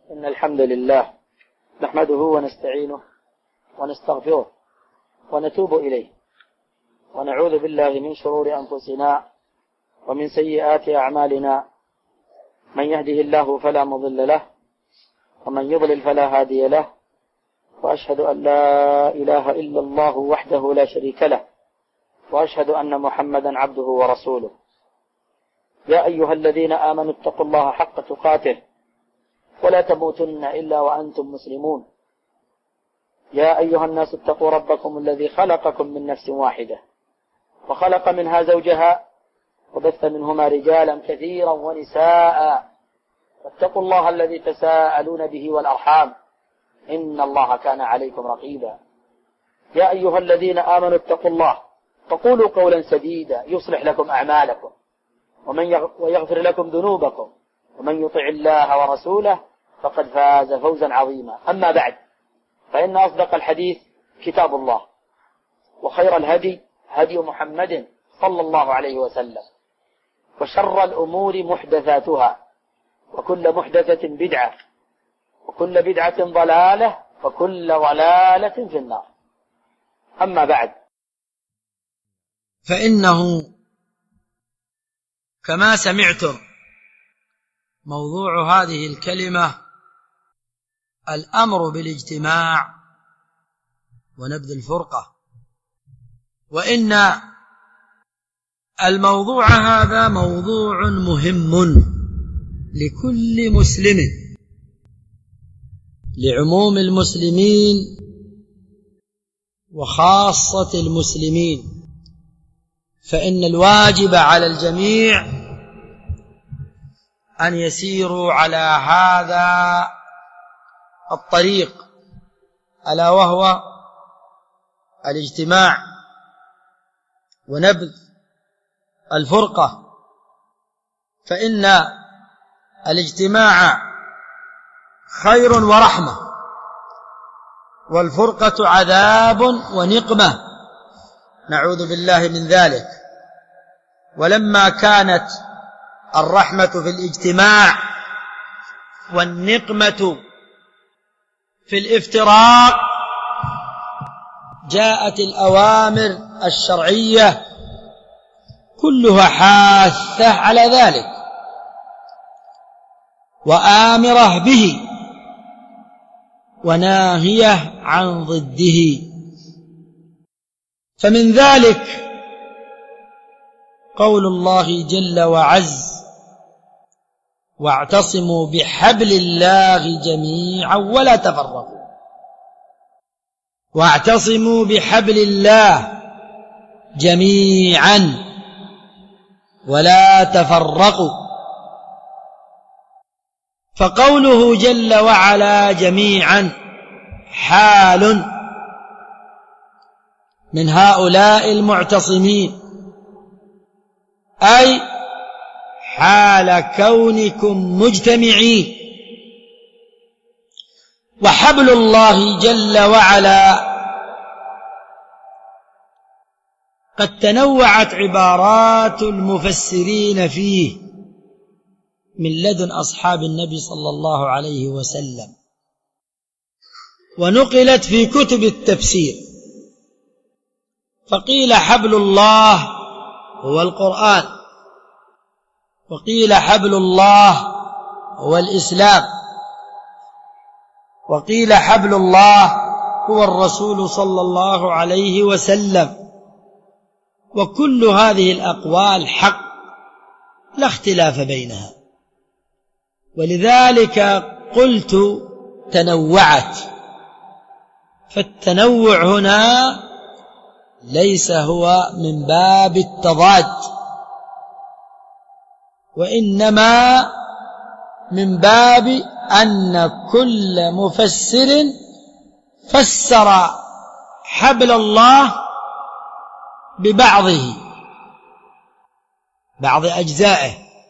إن الحمد لله نحمده ونستعينه ونستغفره ونتوب إليه ونعوذ بالله من شرور أنفسنا ومن سيئات أعمالنا. من يهده الله فلا مضل له ومن يضلل فلا هادي له، وأشهد أن لا إله إلا الله وحده لا شريك له، وأشهد أن محمدا عبده ورسوله. يا أيها الذين آمنوا اتقوا الله حق تقاته ولا تموتن إلا وأنتم مسلمون. يا أيها الناس اتقوا ربكم الذي خلقكم من نفس واحدة وخلق منها زوجها وبث منهما رجالا كثيرا ونساء، واتقوا الله الذي تساءلون به والأرحام إن الله كان عليكم رقيبا. يا أيها الذين آمنوا اتقوا الله وقولوا قولا سديدا يصلح لكم أعمالكم ويغفر لكم ذنوبكم، ومن يطع الله ورسوله فقد فاز فوزا عظيما. أما بعد، فإن أصدق الحديث كتاب الله، وخير الهدي هدي محمد صلى الله عليه وسلم، وشر الأمور محدثاتها، وكل محدثة بدعة، وكل بدعة ضلالة، وكل ضلالة في النار. أما بعد، فإنه كما سمعتم موضوع هذه الكلمة الأمر بالاجتماع ونبذ الفرقة، وإن الموضوع هذا موضوع مهم لكل مسلم، لعموم المسلمين وخاصة المسلمين، فإن الواجب على الجميع أن يسيروا على هذا الطريق، ألا وهو الاجتماع ونبذ الفرقة. فإن الاجتماع خير ورحمة، والفرقة عذاب ونقمة، نعوذ بالله من ذلك. ولما كانت الرحمة في الاجتماع والنقمة في الافتراق، جاءت الأوامر الشرعية كلها حاثة على ذلك وآمرة به وناهية عن ضده. فمن ذلك قول الله جل وعز: واعتصموا بحبل الله جميعا ولا تفرقوا. واعتصموا بحبل الله جميعا ولا تفرقوا. فقوله جل وعلا جميعا حال من هؤلاء المعتصمين، أي حال كونكم مجتمعين. وحبل الله جل وعلا قد تنوعت عبارات المفسرين فيه من لدن أصحاب النبي صلى الله عليه وسلم، ونقلت في كتب التفسير. فقيل حبل الله هو القرآن، وقيل حبل الله هو الإسلام، وقيل حبل الله هو الرسول صلى الله عليه وسلم. وكل هذه الأقوال حق لا اختلاف بينها، ولذلك قلت تنوعت. فالتنوع هنا ليس هو من باب التضاد، وإنما من باب أن كل مفسر فسر حبل الله ببعضه، بعض أجزائه.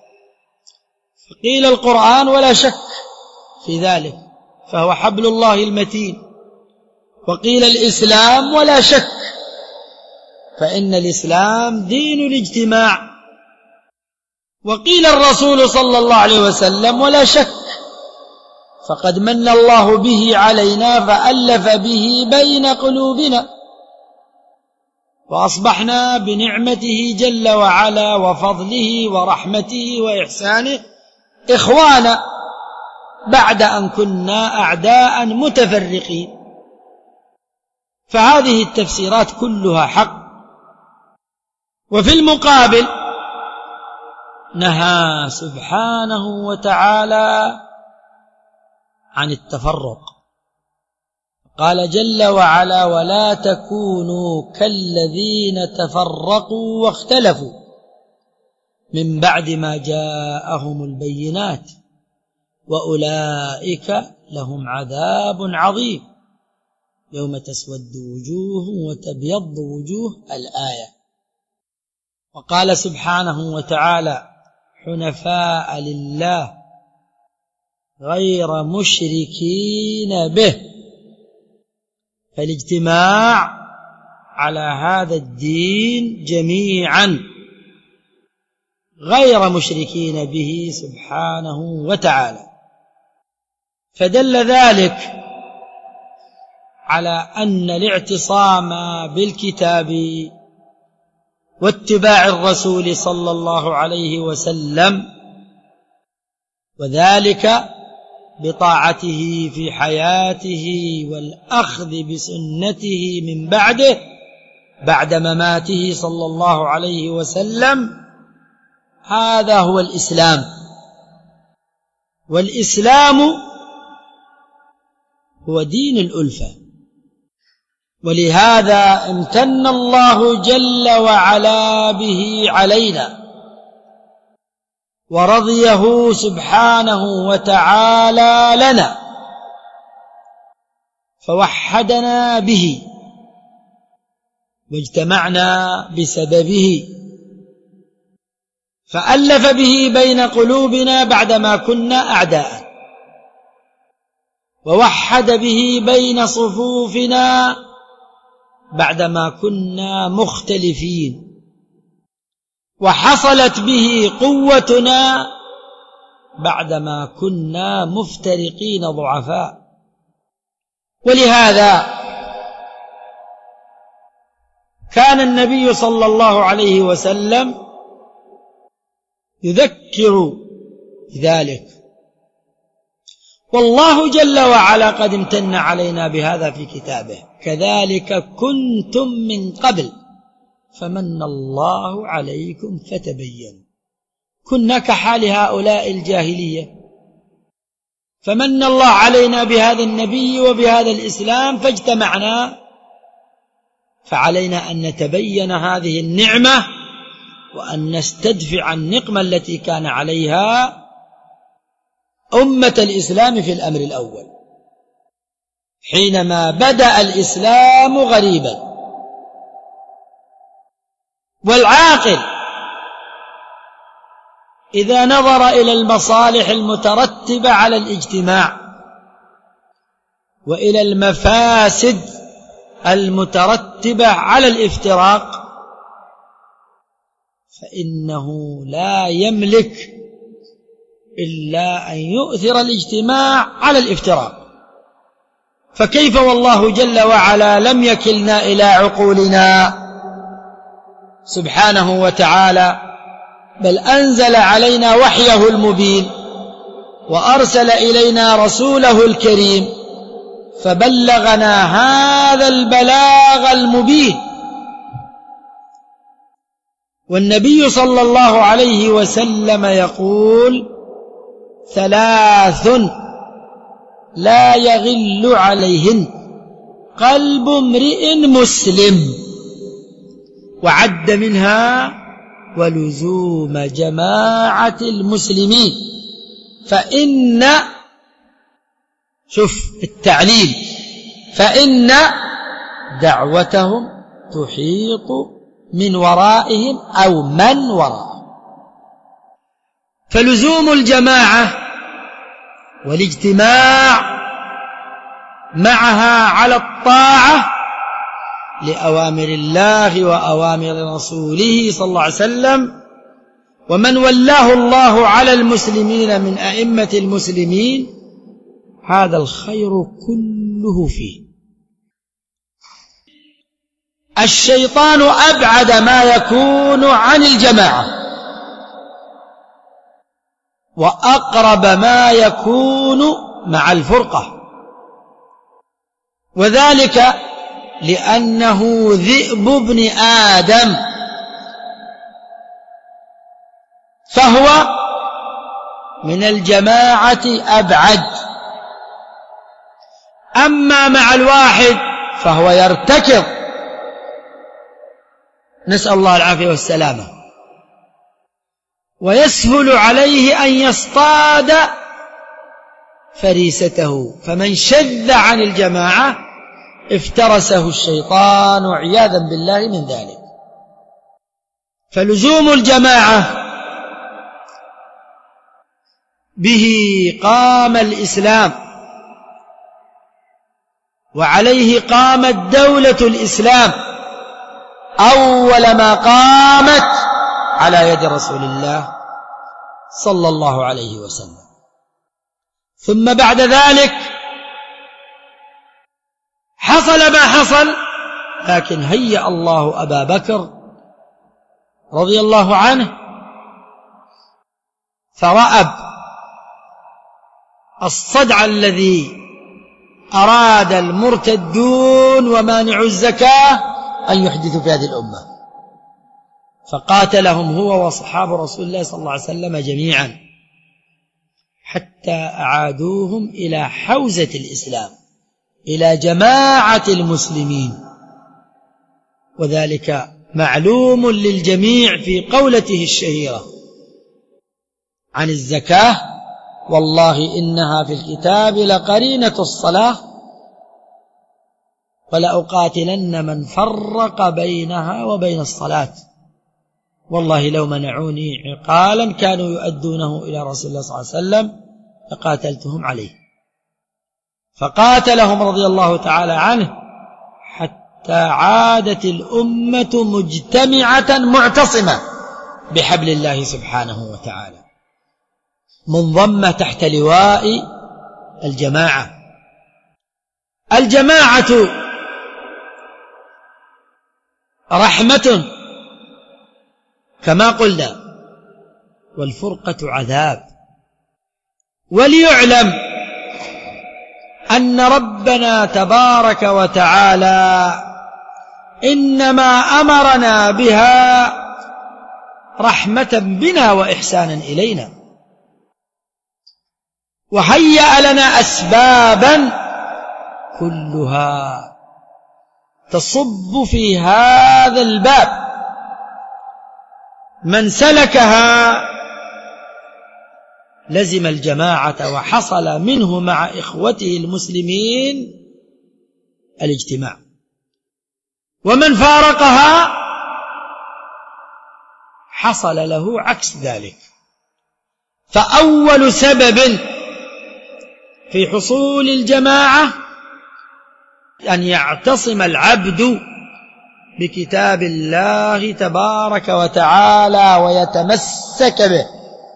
فقيل القرآن ولا شك في ذلك فهو حبل الله المتين، وقيل الإسلام ولا شك فإن الإسلام دين الاجتماع، وقيل الرسول صلى الله عليه وسلم ولا شك فقد من الله به علينا فألف به بين قلوبنا، وأصبحنا بنعمته جل وعلا وفضله ورحمته وإحسانه إخوانا بعد أن كنا أعداء متفرقين. فهذه التفسيرات كلها حق. وفي المقابل نهى سبحانه وتعالى عن التفرق، قال جل وعلا: ولا تكونوا كالذين تفرقوا واختلفوا من بعد ما جاءهم البينات وأولئك لهم عذاب عظيم يوم تسود وجوه وتبيض وجوه الآية. وقال سبحانه وتعالى: حنفاء لله غير مشركين به. فالاجتماع على هذا الدين جميعا غير مشركين به سبحانه وتعالى. فدل ذلك على أن الاعتصام بالكتاب واتباع الرسول صلى الله عليه وسلم، وذلك بطاعته في حياته والأخذ بسنته من بعده بعد مماته صلى الله عليه وسلم، هذا هو الإسلام. والإسلام هو دين الألفة، ولهذا امتن الله جل وعلا به علينا ورضيه سبحانه وتعالى لنا، فوحدنا به واجتمعنا بسببه، فألف به بين قلوبنا بعدما كنا أعداء، ووحد به بين صفوفنا بعدما كنا مختلفين، وحصلت به قوتنا بعدما كنا مفترقين ضعفاء. ولهذا كان النبي صلى الله عليه وسلم يذكر ذلك، والله جل وعلا قد امتن علينا بهذا في كتابه: كذلك كنتم من قبل فمن الله عليكم فتبينوا. كنا كحال هؤلاء الجاهلية، فمن الله علينا بهذا النبي وبهذا الإسلام فاجتمعنا، فعلينا أن نتبين هذه النعمة وأن نستدفع النقمة التي كان عليها أمة الإسلام في الأمر الأول حينما بدأ الإسلام غريبا. والعاقل إذا نظر إلى المصالح المترتبة على الاجتماع وإلى المفاسد المترتبة على الافتراق، فإنه لا يملك إلا أن يؤثر الاجتماع على الافتراق. فكيف والله جل وعلا لم يكلنا إلى عقولنا سبحانه وتعالى، بل أنزل علينا وحيه المبين وأرسل إلينا رسوله الكريم فبلغنا هذا البلاغ المبين. والنبي صلى الله عليه وسلم يقول: 3 لا يغل عليهن قلب امرئ مسلم، وعد منها: ولزوم جماعة المسلمين، فإن، شوف التعليل، فإن دعوتهم تحيط من ورائهم أو من وراءهم. فلزوم الجماعة والاجتماع معها على الطاعة لأوامر الله وأوامر رسوله صلى الله عليه وسلم، ومن ولاه الله على المسلمين من أئمة المسلمين، هذا الخير كله فيه. الشيطان أبعد ما يكون عن الجماعة وأقرب ما يكون مع الفرقة، وذلك لأنه ذئب ابن آدم، فهو من الجماعة أبعد. أما مع الواحد فهو يرتكض، نسأل الله العافية والسلامة، ويسهل عليه أن يصطاد فريسته، فمن شذ عن الجماعة افترسه الشيطان عياذا بالله من ذلك. فلزوم الجماعة به قام الإسلام، وعليه قامت دولة الإسلام أول ما قامت على يد رسول الله صلى الله عليه وسلم. ثم بعد ذلك حصل ما حصل، لكن هيأ الله أبا بكر رضي الله عنه فرأب الصدع الذي أراد المرتدون ومانع الزكاة أن يحدثوا في هذه الأمة، فقاتلهم هو وأصحاب رسول الله صلى الله عليه وسلم جميعا حتى أعادوهم إلى حوزة الإسلام، إلى جماعة المسلمين. وذلك معلوم للجميع في قولته الشهيرة عن الزكاة: والله إنها في الكتاب لقرينة الصلاة ولأقاتلن من فرق بينها وبين الصلاة، والله لو منعوني عقالا كانوا يؤدونه إلى رسول الله صلى الله عليه وسلم لقاتلتهم عليه. فقاتلهم رضي الله تعالى عنه حتى عادت الأمة مجتمعة معتصمة بحبل الله سبحانه وتعالى، منضمة تحت لواء الجماعة. الجماعة رحمة كما قلنا، والفرقة عذاب. وليعلم أن ربنا تبارك وتعالى إنما أمرنا بها رحمة بنا وإحسانا إلينا، وهيأ لنا أسبابا كلها تصب في هذا الباب، من سلكها لزم الجماعة وحصل منه مع إخوته المسلمين الاجتماع، ومن فارقها حصل له عكس ذلك. فأول سبب في حصول الجماعة أن يعتصم العبد بكتاب الله تبارك وتعالى ويتمسك به،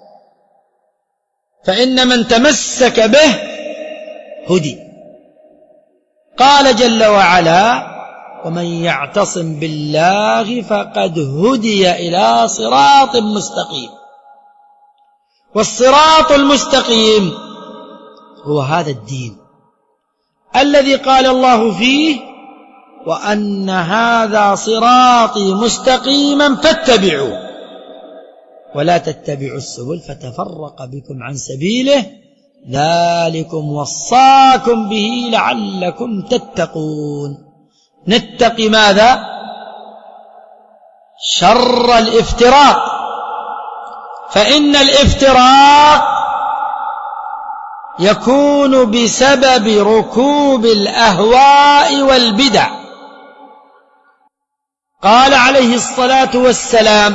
فإن من تمسك به هدي. قال جل وعلا: ومن يعتصم بالله فقد هدي إلى صراط مستقيم. والصراط المستقيم هو هذا الدين الذي قال الله فيه: وأن هذا صراطي مستقيما فاتبعوه ولا تتبعوا السبل فتفرق بكم عن سبيله ذلكم وصاكم به لعلكم تتقون. نتقي ماذا؟ شر الافتراق، فإن الافتراق يكون بسبب ركوب الأهواء والبدع. قال عليه الصلاة والسلام: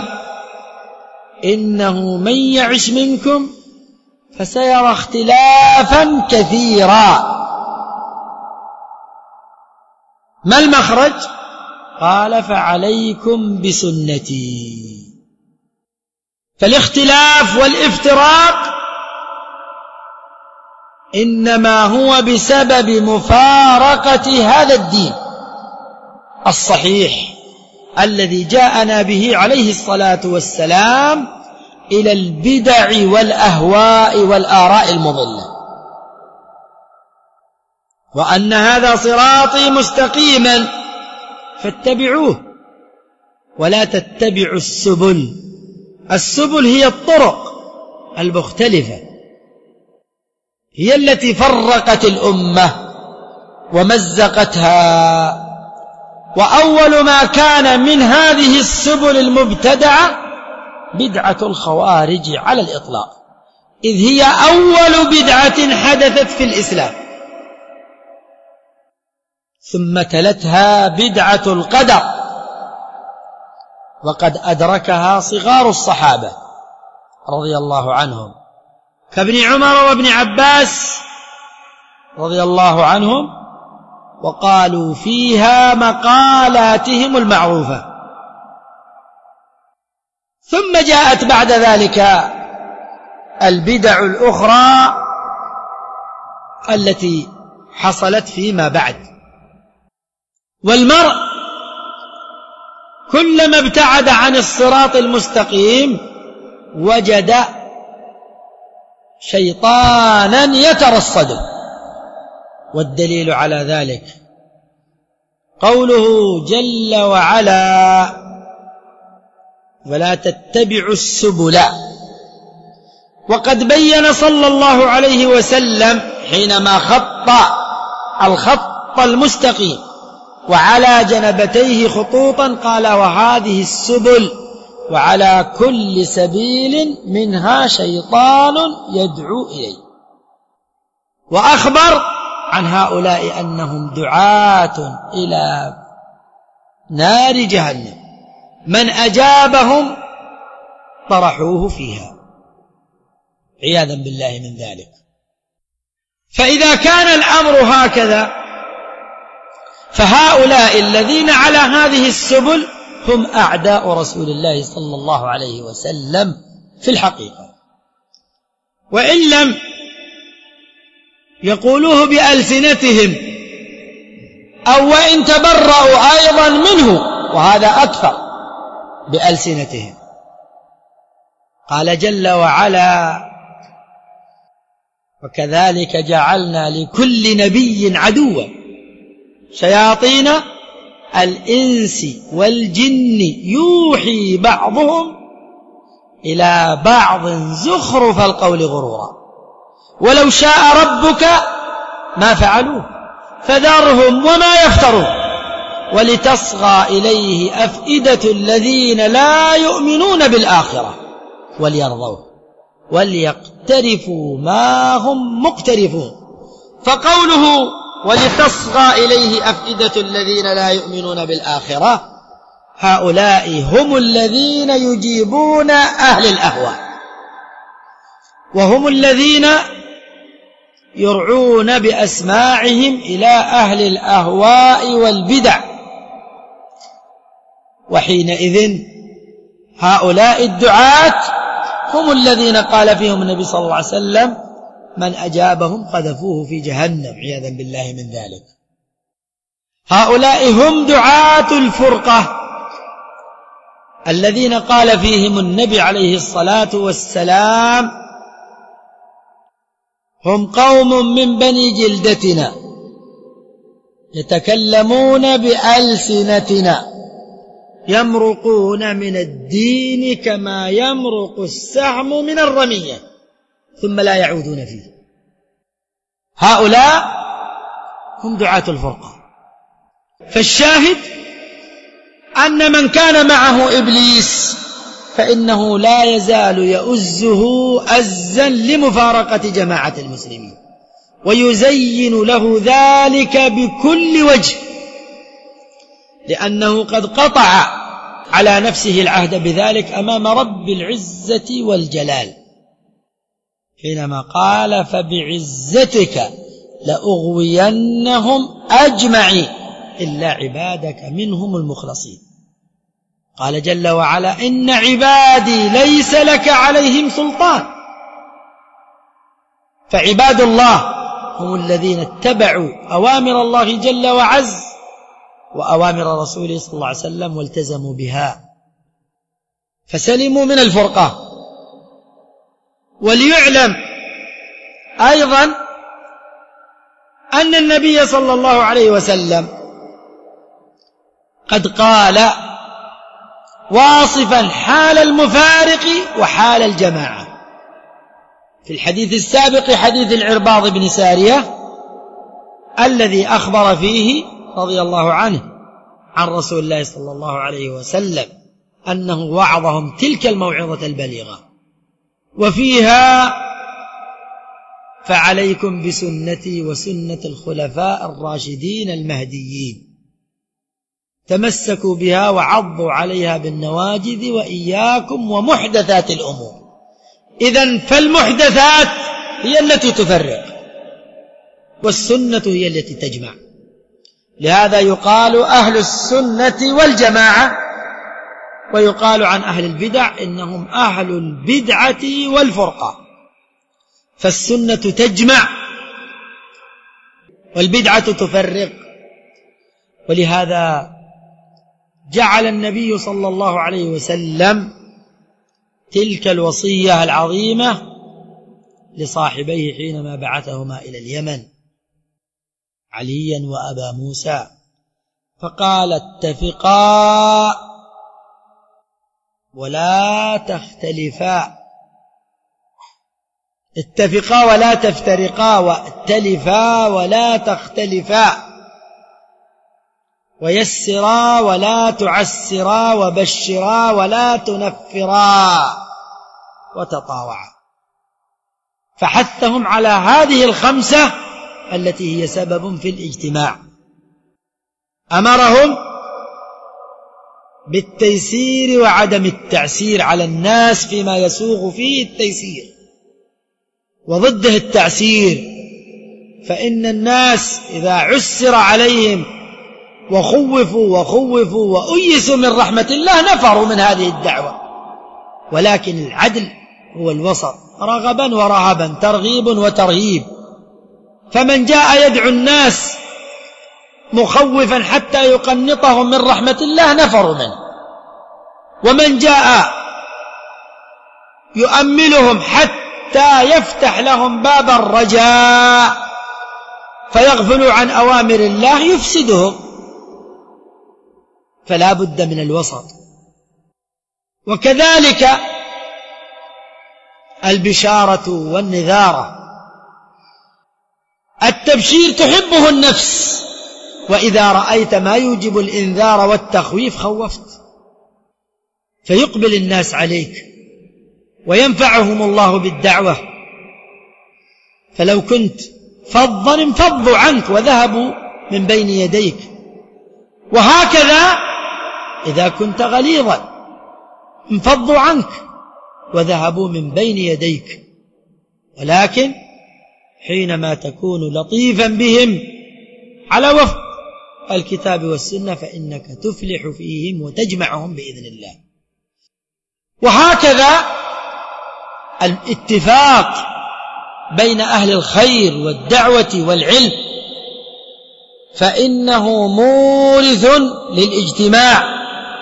إنه من يعش منكم فسيرى اختلافا كثيرا. ما المخرج؟ قال: فعليكم بسنتي. فالاختلاف والافتراق إنما هو بسبب مفارقة هذا الدين الصحيح الذي جاءنا به عليه الصلاة والسلام إلى البدع والأهواء والآراء المضلة، وأن هذا صراطي مستقيما فاتبعوه ولا تتبعوا السبل. السبل هي الطرق المختلفة، هي التي فرقت الأمة ومزقتها. وأول ما كان من هذه السبل المبتدعة بدعة الخوارج على الإطلاق، إذ هي أول بدعة حدثت في الإسلام، ثم تلتها بدعة القدر، وقد أدركها صغار الصحابة رضي الله عنهم كابن عمر وابن عباس رضي الله عنهم، وقالوا فيها مقالاتهم المعروفة. ثم جاءت بعد ذلك البدع الأخرى التي حصلت فيما بعد. والمرء كلما ابتعد عن الصراط المستقيم وجد شيطانا يترصد، والدليل على ذلك قوله جل وعلا: ولا تتبعوا السبل. وقد بين صلى الله عليه وسلم حينما خط الخط المستقيم وعلى جنبتيه خطوطا قال: وهذه السبل وعلى كل سبيل منها شيطان يدعو إليه. وأخبر عن هؤلاء أنهم دعاة إلى نار جهنم، من أجابهم طرحوه فيها عياذا بالله من ذلك. فإذا كان الأمر هكذا فهؤلاء الذين على هذه السبل هم أعداء رسول الله صلى الله عليه وسلم في الحقيقة، وإن لم يقولوه بألسنتهم أو وإن تبرأوا أيضا منه، وهذا أكثر، بألسنتهم. قال جل وعلا: وكذلك جعلنا لكل نبي عدوا شياطين الإنس والجن يوحي بعضهم إلى بعض زخرف القول غرورا ولو شاء ربك ما فعلوه فذرهم وما يفترون ولتصغى إليه أفئدة الذين لا يؤمنون بالآخرة وليرضوه وليقترفوا ما هم مقترفون. فقوله ولتصغى إليه أفئدة الذين لا يؤمنون بالآخرة، هؤلاء هم الذين يجيبون أهل الأهواء، وهم الذين يرعون بأسماعهم إلى أهل الأهواء والبدع. وحينئذ هؤلاء الدعاة هم الذين قال فيهم النبي صلى الله عليه وسلم: من أجابهم قذفوه في جهنم عياذا بالله من ذلك. هؤلاء هم دعاة الفرقة الذين قال فيهم النبي عليه الصلاة والسلام: هم قوم من بني جلدتنا يتكلمون بألسنتنا يمرقون من الدين كما يمرق السهم من الرمية ثم لا يعودون فيه. هؤلاء هم دعاة الفرقة. فالشاهد أن من كان معه إبليس فإنه لا يزال يؤزه أزا لمفارقة جماعة المسلمين، ويزين له ذلك بكل وجه، لأنه قد قطع على نفسه العهد بذلك أمام رب العزة والجلال حينما قال: فبعزتك لأغوينهم أجمعين إلا عبادك منهم المخلصين. قال جل وعلا: إن عبادي ليس لك عليهم سلطان. فعباد الله هم الذين اتبعوا أوامر الله جل وعز وأوامر رسوله صلى الله عليه وسلم والتزموا بها فسلموا من الفرقة. وليعلم أيضا أن النبي صلى الله عليه وسلم قد قال واصفا حال المفارق وحال الجماعة في الحديث السابق، حديث العرباض بن سارية الذي أخبر فيه رضي الله عنه عن رسول الله صلى الله عليه وسلم أنه وعظهم تلك الموعظة البليغة، وفيها فعليكم بسنتي وسنة الخلفاء الراشدين المهديين، تمسكوا بها وعضوا عليها بالنواجذ وإياكم ومحدثات الأمور. إذن فالمحدثات هي التي تفرق والسنة هي التي تجمع. لهذا يقال أهل السنة والجماعة، ويقال عن أهل البدع إنهم أهل البدعة والفرقة. فالسنة تجمع والبدعة تفرق. ولهذا جعل النبي صلى الله عليه وسلم تلك الوصية العظيمة لصاحبيه حينما بعثهما إلى اليمن عليا وأبا موسى، فقال اتفقا ولا تختلفا، اتفقا ولا تفترقا، وائتلفا ولا تختلفا، ويسرا ولا تعسرا، وبشرا ولا تنفرا، وتطاوعا. فحثهم على هذه الخمسة التي هي سبب في الاجتماع. أمرهم بالتيسير وعدم التعسير على الناس فيما يسوغ فيه التيسير، وضده التعسير، فإن الناس إذا عسر عليهم وخوفوا وأيسوا من رحمة الله نفروا من هذه الدعوة. ولكن العدل هو الوسط، رغبا ورهبا، ترغيب وترهيب. فمن جاء يدعو الناس مخوفا حتى يقنطهم من رحمة الله نفروا منه، ومن جاء يؤملهم حتى يفتح لهم باب الرجاء فيغفلوا عن أوامر الله يفسدهم. فلا بد من الوسط. وكذلك البشارة والنذارة. التبشير تحبه النفس، وإذا رأيت ما يوجب الإنذار والتخويف خوفت، فيقبل الناس عليك وينفعهم الله بالدعوة. فلو كنت فظا انفضوا عنك وذهبوا من بين يديك، وهكذا إذا كنت غليظا انفضوا عنك وذهبوا من بين يديك. ولكن حينما تكون لطيفا بهم على وفق الكتاب والسنة فإنك تفلح فيهم وتجمعهم بإذن الله. وهكذا الاتفاق بين أهل الخير والدعوة والعلم فإنه مورث للاجتماع.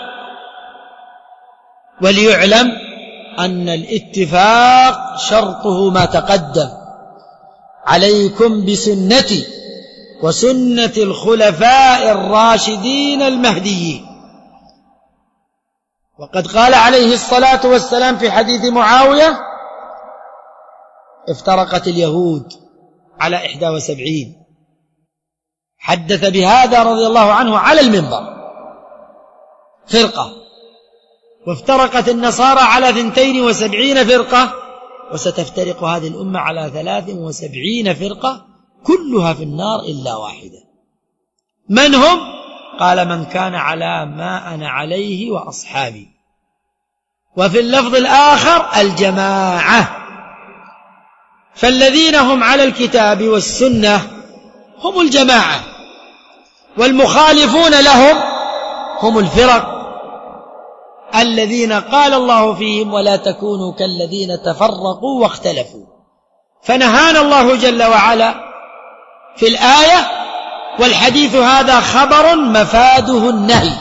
وليعلم أن الاتفاق شرطه ما تقدم: عليكم بسنتي وسنة الخلفاء الراشدين المهديين. وقد قال عليه الصلاة والسلام في حديث معاوية: افترقت اليهود على 71. حدث بهذا رضي الله عنه على المنبر فرقة، وافترقت النصارى على 72 فرقة، وستفترق هذه الأمة على 73 فرقة كلها في النار إلا واحدة. من هم؟ قال: من كان على ما أنا عليه وأصحابي. وفي اللفظ الآخر: الجماعة. فالذين هم على الكتاب والسنة هم الجماعة، والمخالفون لهم هم الفرق الذين قال الله فيهم: ولا تكونوا كالذين تفرقوا واختلفوا. فنهانا الله جل وعلا في الآية، والحديث هذا خبر مفاده النهي،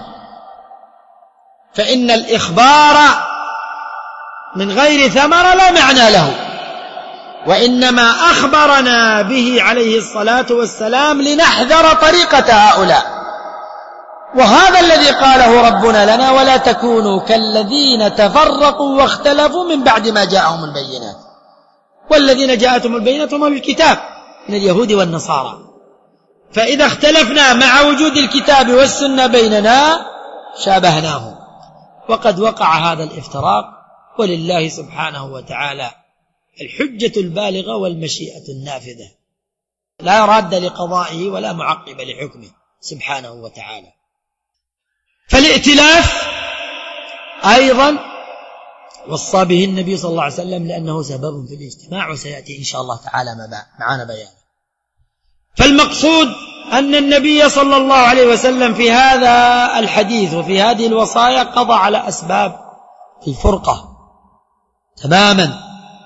فإن الإخبار من غير ثمرة لا معنى له، وإنما أخبرنا به عليه الصلاة والسلام لنحذر طريقة هؤلاء. وهذا الذي قاله ربنا لنا: ولا تكونوا كالذين تفرقوا واختلفوا من بعد ما جاءهم البينات. والذين جاءتهم البينات هم الكتاب من اليهود والنصارى، فإذا اختلفنا مع وجود الكتاب والسنة بيننا شابهناهم، وقد وقع هذا الافتراق، ولله سبحانه وتعالى الحجة البالغة والمشيئة النافذة، لا راد لقضائه ولا معقب لحكمه سبحانه وتعالى. فالائتلاف أيضا وصى به النبي صلى الله عليه وسلم لأنه سبب في الاجتماع، وسيأتي إن شاء الله تعالى معنا بيان. فالمقصود أن النبي صلى الله عليه وسلم في هذا الحديث وفي هذه الوصايا قضى على أسباب الفرقة تماما،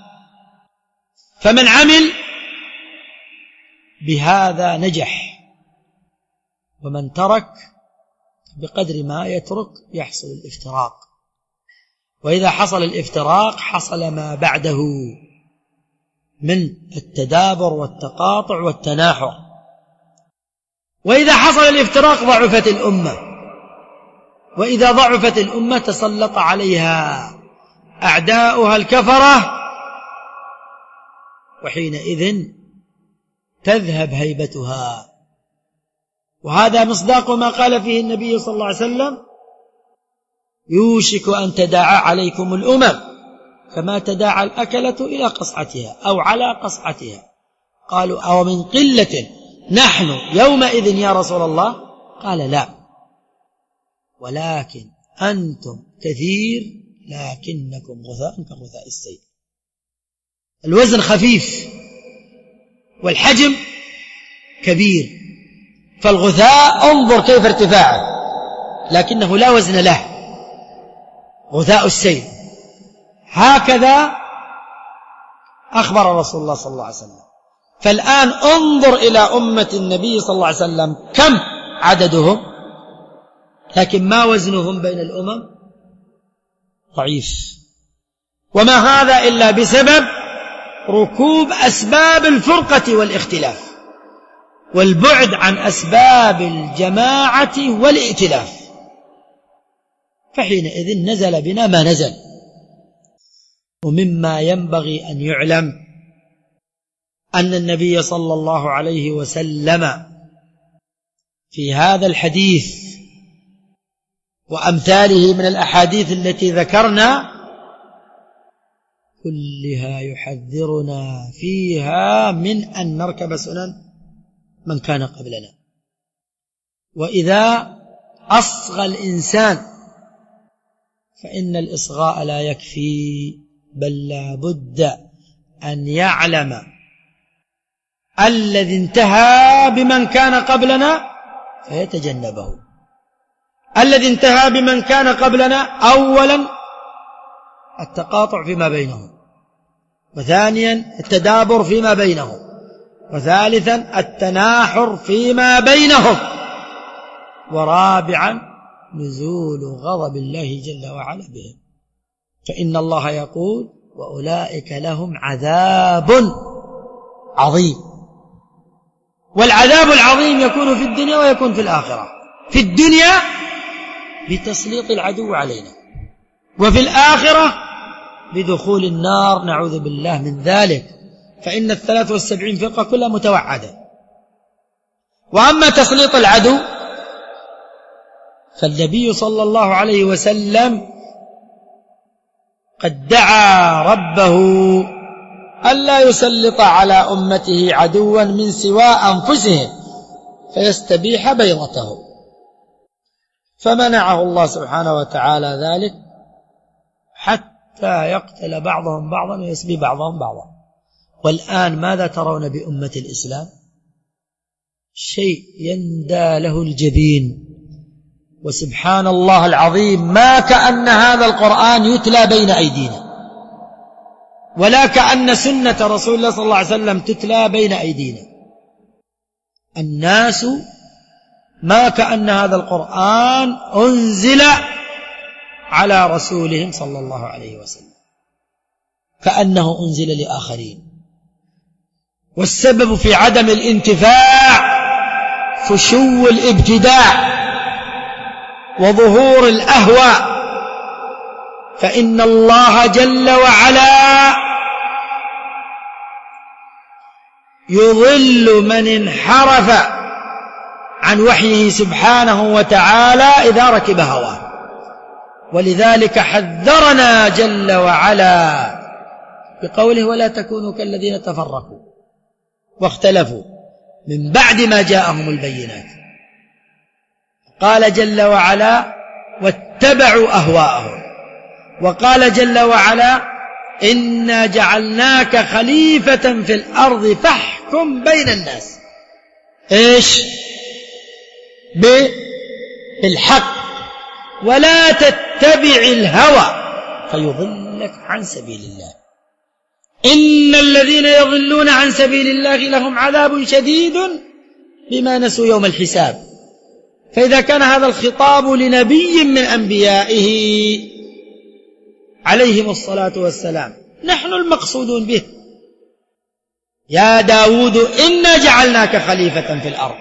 فمن عمل بهذا نجح، ومن ترك بقدر ما يترك يحصل الافتراق، وإذا حصل الافتراق حصل ما بعده من التدابر والتقاطع والتناحر، وإذا حصل الافتراق ضعفت الأمة، وإذا ضعفت الأمة تسلط عليها أعداؤها الكفرة، وحينئذ تذهب هيبتها. وهذا مصداق ما قال فيه النبي صلى الله عليه وسلم: يوشك أن تداعى عليكم الأمم كما تداعى الأكلة إلى قصعتها أو على قصعتها. قالوا: أو من قلة نحن يومئذ يا رسول الله؟ قال: لا، ولكن أنتم كثير لكنكم غثاء كغثاء السيل. الوزن خفيف والحجم كبير، فالغثاء انظر كيف ارتفاعه لكنه لا وزن له، غثاء السيل. هكذا أخبر رسول الله صلى الله عليه وسلم. فالآن انظر إلى أمة النبي صلى الله عليه وسلم كم عددهم، لكن ما وزنهم بين الأمم؟ ضعيف. وما هذا إلا بسبب ركوب أسباب الفرقة والاختلاف والبعد عن أسباب الجماعة والائتلاف، فحينئذ نزل بنا ما نزل. ومما ينبغي أن يعلم أن النبي صلى الله عليه وسلم في هذا الحديث وأمثاله من الأحاديث التي ذكرنا كلها يحذرنا فيها من أن نركب سنن من كان قبلنا. وإذا أصغى الإنسان فإن الإصغاء لا يكفي، بل لا بد أن يعلم الذي انتهى بمن كان قبلنا فيتجنبه. الذي انتهى بمن كان قبلنا أولا التقاطع فيما بينهم، وثانيا التدابر فيما بينهم، وثالثا التناحر فيما بينهم، ورابعا نزول غضب الله جل وعلا بهم. فإن الله يقول: وأولئك لهم عذاب عظيم. والعذاب العظيم يكون في الدنيا ويكون في الآخرة. في الدنيا بتسليط العدو علينا، وفي الآخرة بدخول النار، نعوذ بالله من ذلك، فإن 73 فرقة كلها متوعدة. وأما تسليط العدو فالنبي صلى الله عليه وسلم قد دعا ربه ألا يسلط على أمته عدوا من سوى أنفسهم فيستبيح بيضته، فمنعه الله سبحانه وتعالى ذلك حتى يقتل بعضهم بعضا ويسبي بعضهم بعضا. والآن ماذا ترون بأمة الإسلام؟ شيء يندى له الجبين، وسبحان الله العظيم ما كأن هذا القرآن يتلى بين أيدينا، ولا كأن سنة رسول الله صلى الله عليه وسلم تتلى بين أيدينا. الناس ما كأن هذا القرآن أنزل على رسولهم صلى الله عليه وسلم، كأنه أنزل لآخرين. والسبب في عدم الانتفاع فشو الابتداع وظهور الأهواء، فإن الله جل وعلا يضل من انحرف عن وحيه سبحانه وتعالى إذا ركب هواه. ولذلك حذرنا جل وعلا بقوله: ولا تكونوا كالذين تفرقوا واختلفوا من بعد ما جاءهم البينات. قال جل وعلا: واتبعوا أهواءهم. وقال جل وعلا: إنا جعلناك خليفة في الأرض فاحكم بين الناس. إيش؟ بالحق، ولا تتبع الهوى فيضلك عن سبيل الله. إن الذين يضلون عن سبيل الله لهم عذاب شديد بما نسوا يوم الحساب. فإذا كان هذا الخطاب لنبي من أنبيائه عليهم الصلاة والسلام، نحن المقصودون به: يا داود إنا جعلناك خليفة في الأرض.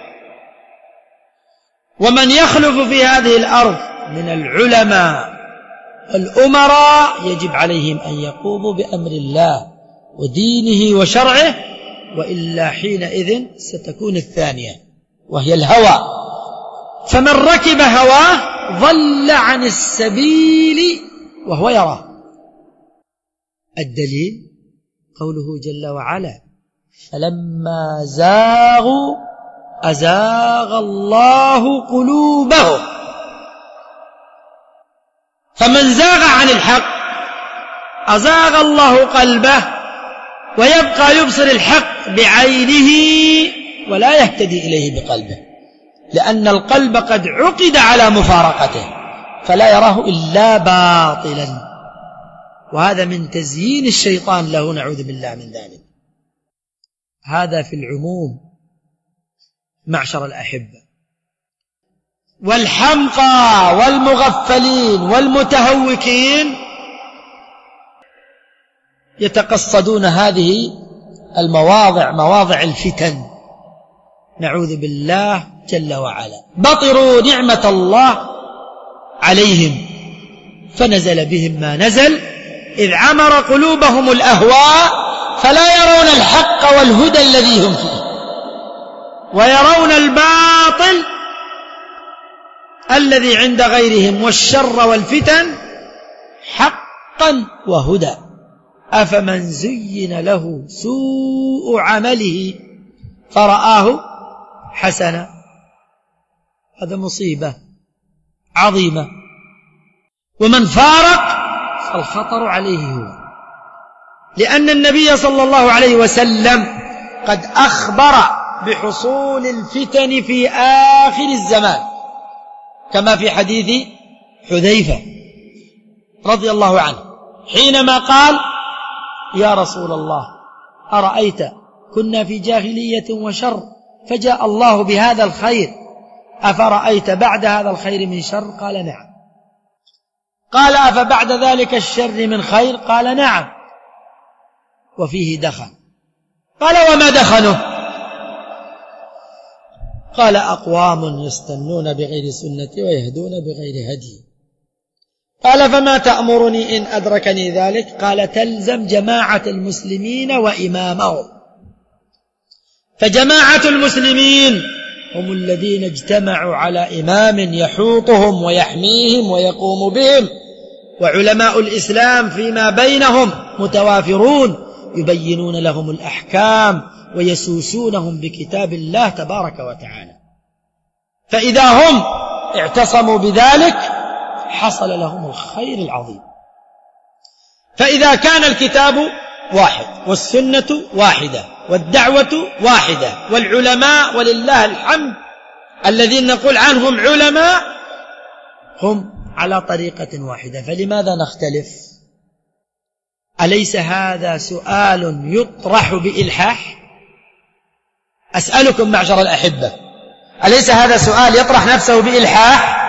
ومن يخلف في هذه الأرض من العلماء الأمراء يجب عليهم أن يقوموا بأمر الله ودينه وشرعه، وإلا حينئذ ستكون الثانية وهي الهوى. فمن ركب هواه ضل عن السبيل وهو يراه. الدليل قوله جل وعلا: فلما زاغوا أزاغ الله قلوبهم. فمن زاغ عن الحق أزاغ الله قلبه، ويبقى يبصر الحق بعينه ولا يهتدي إليه بقلبه، لأن القلب قد عقد على مفارقته فلا يراه إلا باطلا، وهذا من تزيين الشيطان له، نعوذ بالله من ذلك. هذا في العموم معشر الأحبة. والحمقى والمغفلين والمتهوكين يتقصدون هذه المواضع، مواضع الفتن، نعوذ بالله جل وعلا. بطروا نعمة الله عليهم فنزل بهم ما نزل، إذ عمر قلوبهم الأهواء فلا يرون الحق والهدى الذي هم فيه، ويرون الباطل الذي عند غيرهم والشر والفتن حقا وهدى. أفمن زين له سوء عمله فرآه حسنا، هذا مصيبة عظيمة. ومن فارق فالخطر عليه هو، لأن النبي صلى الله عليه وسلم قد أخبر بحصول الفتن في آخر الزمان، كما في حديث حذيفة رضي الله عنه حينما قال: يا رسول الله أرأيت كنا في جاهلية وشر فجاء الله بهذا الخير، أفرأيت بعد هذا الخير من شر؟ قال: نعم. قال: أفبعد ذلك الشر من خير؟ قال: نعم. وفيه دخن. قال: وما دخنه؟ قال: أقوام يستنون بغير سنتي ويهدون بغير هدي. قال: فما تأمرني إن أدركني ذلك؟ قال: تلزم جماعة المسلمين وإمامهم. فجماعة المسلمين هم الذين اجتمعوا على إمام يحوطهم ويحميهم ويقوم بهم، وعلماء الإسلام فيما بينهم متوافرون يبينون لهم الأحكام ويسوسونهم بكتاب الله تبارك وتعالى. فإذا هم اعتصموا بذلك حصل لهم الخير العظيم. فإذا كان الكتاب واحد والسنة واحدة والدعوة واحدة والعلماء ولله الحمد الذين نقول عنهم علماء هم على طريقة واحدة، فلماذا نختلف؟ أليس هذا سؤال يطرح بإلحاح؟ أسألكم معشر الأحبة، أليس هذا سؤال يطرح نفسه بإلحاح؟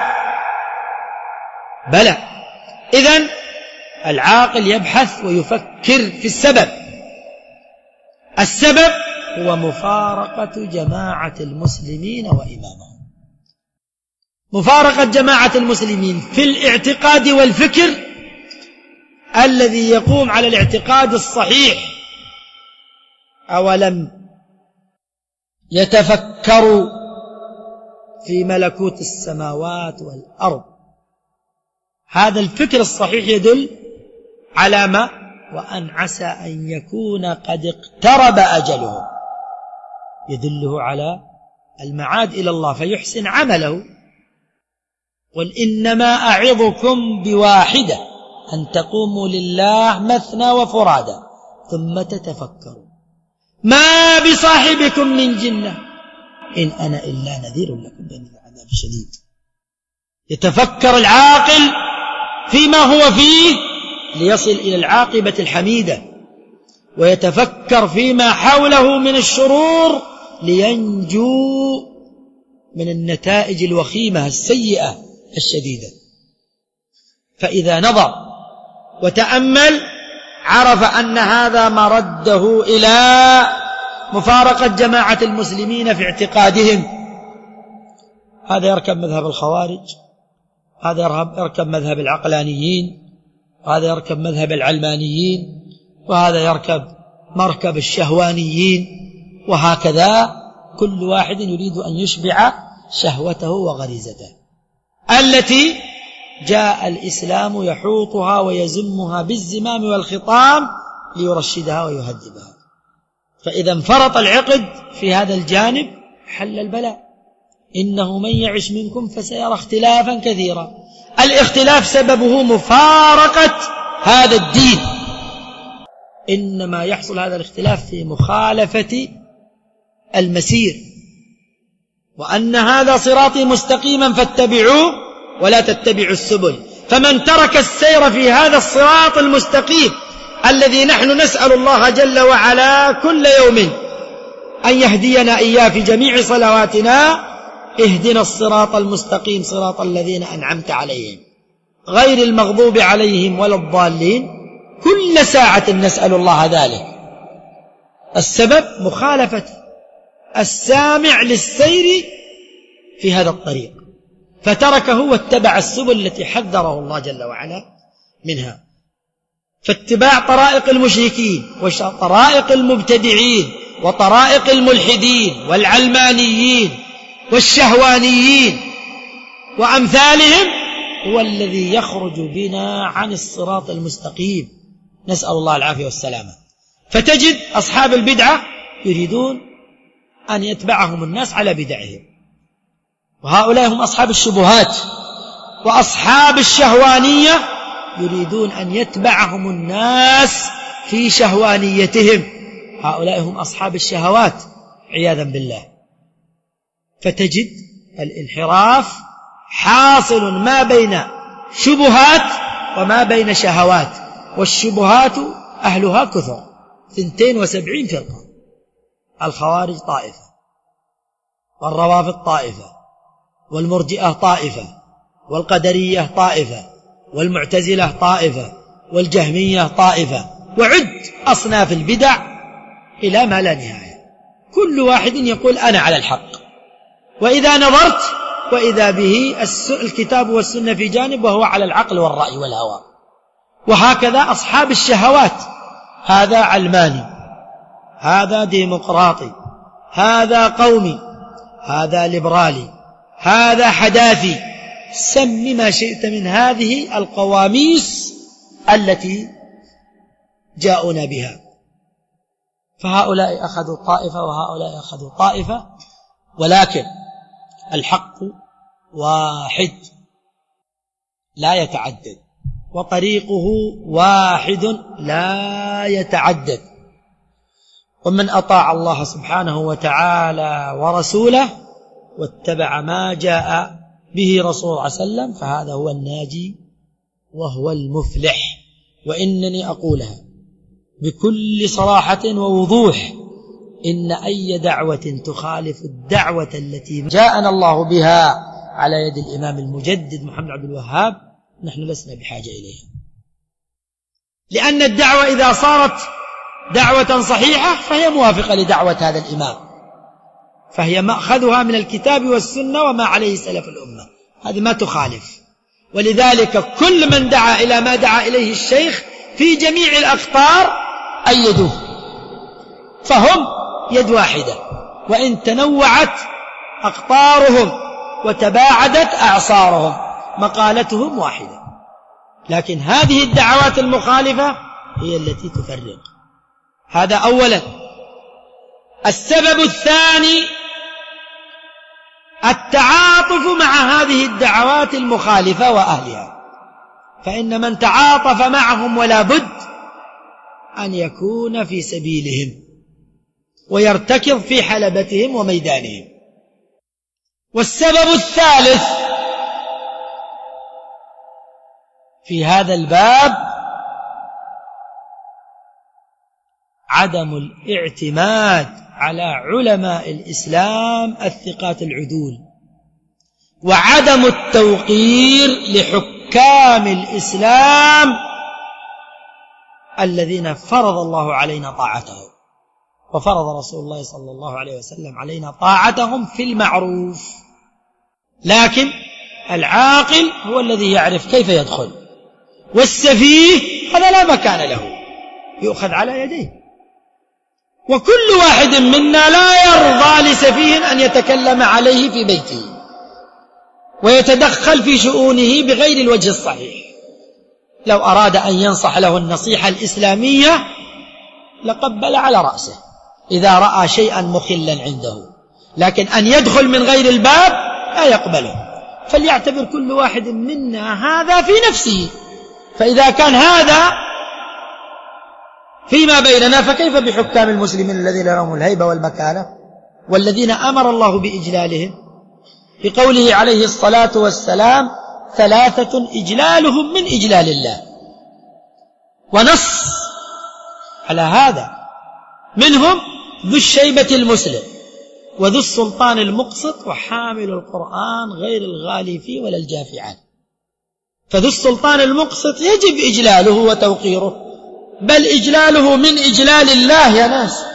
بلى. إذن العاقل يبحث ويفكر في السبب. السبب هو مفارقة جماعة المسلمين وإمامهم، مفارقة جماعة المسلمين في الاعتقاد والفكر الذي يقوم على الاعتقاد الصحيح. أولم يتفكروا في ملكوت السماوات والأرض؟ هذا الفكر الصحيح يدل على ما؟ وأن عسى أن يكون قد اقترب أجله، يدله على المعاد إلى الله فيحسن عمله. قل إنما أعظكم بواحدة أن تقوموا لله مثنى وفرادى ثم تتفكروا ما بصاحبكم من جنة إن أنا إلا نذير لكم بين العذاب الشديد. يتفكر العاقل فيما هو فيه ليصل إلى العاقبة الحميدة، ويتفكر فيما حوله من الشرور لينجو من النتائج الوخيمة السيئة الشديدة. فإذا نظر وتأمل عرف أن هذا مرده إلى مفارقة جماعة المسلمين في اعتقادهم. هذا يركب مذهب الخوارج، هذا يركب مذهب العقلانيين، وهذا يركب مذهب العلمانيين، وهذا يركب مركب الشهوانيين، وهكذا كل واحد يريد أن يشبع شهوته وغريزته التي جاء الإسلام يحوطها ويزمها بالزمام والخطام ليرشدها ويهذبها. فإذا انفرط العقد في هذا الجانب حل البلاء. إنه من يعش منكم فسيرى اختلافا كثيرا. الاختلاف سببه مفارقة هذا الدين. إنما يحصل هذا الاختلاف في مخالفة المسير، وأن هذا صراطي مستقيما فاتبعوه ولا تتبعوا السبل. فمن ترك السير في هذا الصراط المستقيم الذي نحن نسأل الله جل وعلا كل يوم أن يهدينا إياه في جميع صلواتنا، اهدنا الصراط المستقيم صراط الذين أنعمت عليهم غير المغضوب عليهم ولا الضالين، كل ساعة نسأل الله ذلك. السبب مخالفة السامع للسير في هذا الطريق، فتركه واتبع السبل التي حذره الله جل وعلا منها. فاتباع طرائق المشركين وطرائق المبتدعين وطرائق الملحدين والعلمانيين والشهوانيين وأمثالهم هو الذي يخرج بنا عن الصراط المستقيم، نسأل الله العافية والسلامة. فتجد أصحاب البدعة يريدون أن يتبعهم الناس على بدعهم، وهؤلاء هم أصحاب الشبهات. وأصحاب الشهوانية يريدون أن يتبعهم الناس في شهوانيتهم، هؤلاء هم أصحاب الشهوات عياذا بالله. فتجد الانحراف حاصل ما بين شبهات وما بين شهوات، والشبهات أهلها كثر 72 فرقة. الخوارج طائفة، والروافض طائفة، والمرجئة طائفة، والقدرية طائفة، والمعتزلة طائفة، والجهمية طائفة، وعد أصناف البدع إلى ما لا نهاية. كل واحد يقول أنا على الحق، وإذا نظرت وإذا به الكتاب والسنة في جانب وهو على العقل والرأي والهوى. وهكذا أصحاب الشهوات، هذا علماني، هذا ديمقراطي، هذا قومي، هذا ليبرالي، هذا حداثي، سم ما شئت من هذه القواميس التي جاءنا بها. فهؤلاء أخذوا طائفة وهؤلاء أخذوا طائفة، ولكن الحق واحد لا يتعدد، وطريقه واحد لا يتعدد. ومن أطاع الله سبحانه وتعالى ورسوله واتبع ما جاء به رسول الله صلى الله عليه وسلم فهذا هو الناجي وهو المفلح. وإنني أقولها بكل صراحة ووضوح، إن أي دعوة تخالف الدعوة التي جاءنا الله بها على يد الإمام المجدد محمد عبد الوهاب نحن لسنا بحاجة إليها، لأن الدعوة إذا صارت دعوة صحيحة فهي موافقة لدعوة هذا الإمام، فهي مأخذها من الكتاب والسنة وما عليه سلف الأمة، هذه ما تخالف. ولذلك كل من دعا إلى ما دعا إليه الشيخ في جميع الأقطار أيدوه، فهم يد واحدة، وإن تنوعت أقطارهم وتباعدت أعصارهم مقالتهم واحدة. لكن هذه الدعوات المخالفة هي التي تفرق. هذا أولا. السبب الثاني التعاطف مع هذه الدعوات المخالفة وأهلها، فإن من تعاطف معهم ولا بد أن يكون في سبيلهم ويرتكض في حلبتهم وميدانهم. والسبب الثالث في هذا الباب عدم الاعتماد على علماء الإسلام الثقات العدول، وعدم التوقير لحكام الإسلام الذين فرض الله علينا طاعتهم، وفرض رسول الله صلى الله عليه وسلم علينا طاعتهم في المعروف. لكن العاقل هو الذي يعرف كيف يدخل، والسفيه هذا لا مكان له، يؤخذ على يديه. وكل واحد منا لا يرضى لسفيه أن يتكلم عليه في بيته ويتدخل في شؤونه بغير الوجه الصحيح. لو أراد أن ينصح له النصيحة الإسلامية لقبل على رأسه إذا رأى شيئا مخلا عنده، لكن أن يدخل من غير الباب لا يقبله. فليعتبر كل واحد منا هذا في نفسه، فإذا كان هذا فيما بيننا فكيف بحكام المسلمين الذين لهم الهيبة والمكانة والذين أمر الله بإجلالهم في قوله عليه الصلاة والسلام: 3 إجلالهم من إجلال الله. ونص على هذا، منهم ذو الشيبة المسلم، وذو السلطان المقسط، وحامل القرآن غير الغالي فيه ولا الجافي عنه. فذو السلطان المقسط يجب إجلاله وتوقيره، بل إجلاله من إجلال الله يا ناس،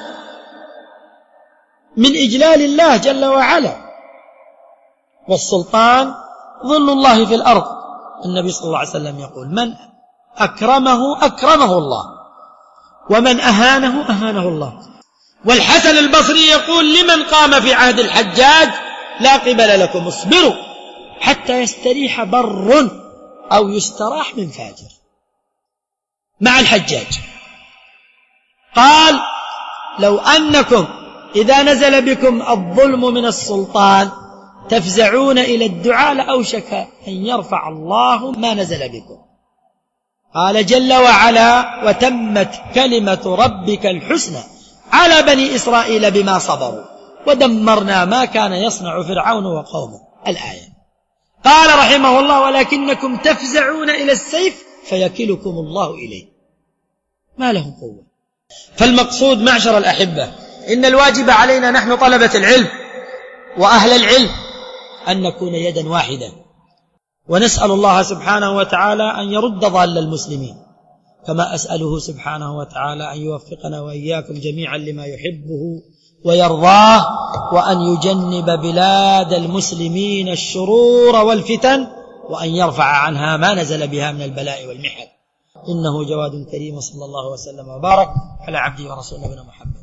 من إجلال الله جل وعلا. والسلطان ظل الله في الأرض، النبي صلى الله عليه وسلم يقول: من أكرمه أكرمه الله، ومن أهانه أهانه الله. والحسن البصري يقول لمن قام في عهد الحجاج: لا قبل لكم، اصبروا حتى يستريح بر أو يستراح من فاجر. مع الحجاج قال: لو أنكم إذا نزل بكم الظلم من السلطان تفزعون إلى الدعاء لأوشك أن يرفع الله ما نزل بكم. قال جل وعلا: وتمت كلمة ربك الحسنى على بني إسرائيل بما صبروا ودمرنا ما كان يصنع فرعون وقومه. الآية. قال رحمه الله: ولكنكم تفزعون إلى السيف فيكلكم الله إليه، ما لهم قوة. فالمقصود معشر الأحبة، إن الواجب علينا نحن طلبة العلم وأهل العلم أن نكون يدا واحدة، ونسأل الله سبحانه وتعالى أن يرد ضال المسلمين، كما أسأله سبحانه وتعالى أن يوفقنا وإياكم جميعا لما يحبه ويرضاه، وأن يجنب بلاد المسلمين الشرور والفتن، وأن يرفع عنها ما نزل بها من البلاء والمحن، إنه جواد كريم. صلى الله وسلم وبارك على عبده ورسوله نبينا محمد.